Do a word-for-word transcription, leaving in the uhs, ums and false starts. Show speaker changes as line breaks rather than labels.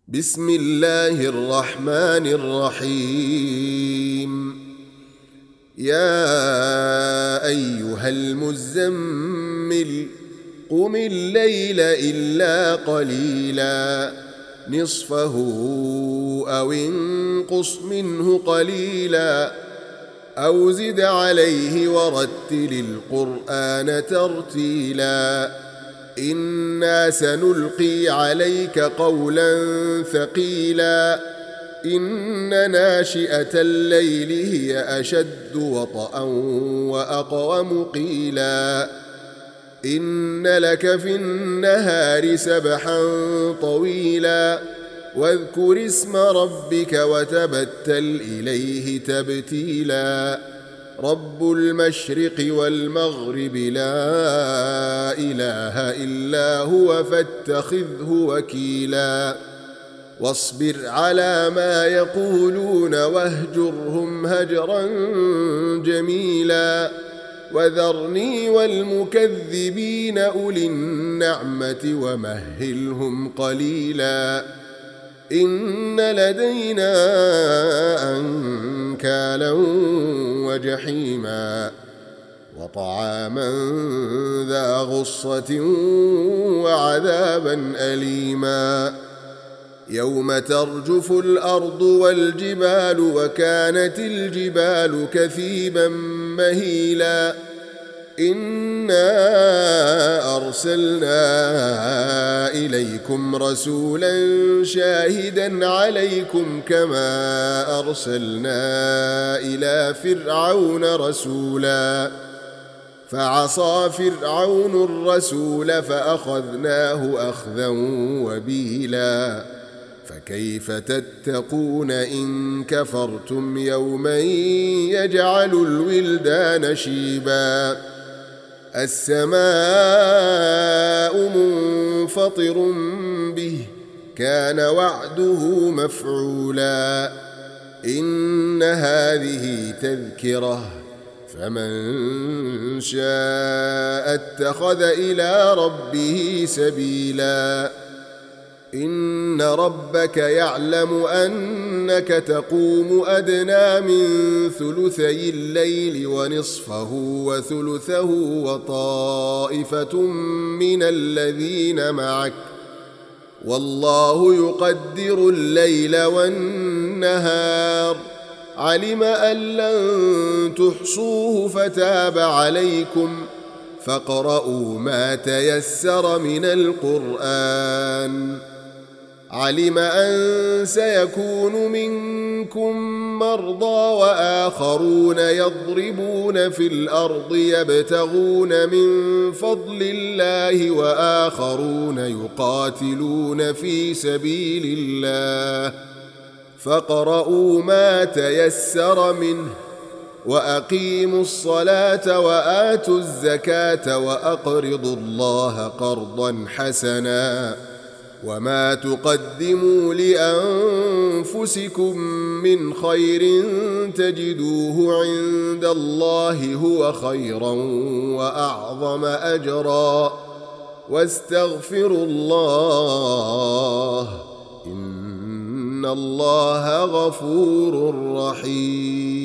بسم الله الرحمن الرحيم. يا أيها المزمل قم الليل إلا قليلا نصفه أو انقص منه قليلا أو زد عليه ورتل القرآن ترتيلا إنا سنلقي عليك قولا ثقيلا إن ناشئة الليل هي أشد وطئا وأقوم قيلا إن لك في النهار سبحا طويلا واذكر اسم ربك وتبتل إليه تبتيلا رب المشرق والمغرب لا إله إلا هو فاتخذه وكيلا واصبر على ما يقولون واهجرهم هجرا جميلا وذرني والمكذبين أولي النعمة ومهلهم قليلا إن لدينا أنكالا وجحيما وطعاما ذا غصة وعذابا أليما يوم ترجف الأرض والجبال وكانت الجبال كثيبا مهيلا إنا أرسلنا إليكم رسولا شاهدا عليكم كما أرسلنا إلى فرعون رسولا فعصى فرعون الرسول فأخذناه أخذا وبيلا فكيف تتقون إن كفرتم يوما يجعل الولدان شيبا السماء منفطر به كان وعده مفعولا إن هذه تذكرة فمن شاء اتخذ إلى ربه سبيلا إن ربك يعلم أنك تقوم أدنى من ثلثي الليل ونصفه وثلثه وطائفة من الذين معك والله يقدر الليل والنهار علم أن لن تحصوه فتاب عليكم فاقرؤوا ما تيسر من القرآن علم أن سيكون منكم مرضى وآخرون يضربون في الأرض يبتغون من فضل الله وآخرون يقاتلون في سبيل الله فاقرؤوا ما تيسر منه وأقيموا الصلاة وآتوا الزكاة وأقرضوا الله قرضا حسنا وما تقدموا لأنفسكم من خير تجدوه عند الله هو خيرا وأعظم أجرا واستغفروا الله إن الله غفور رحيم.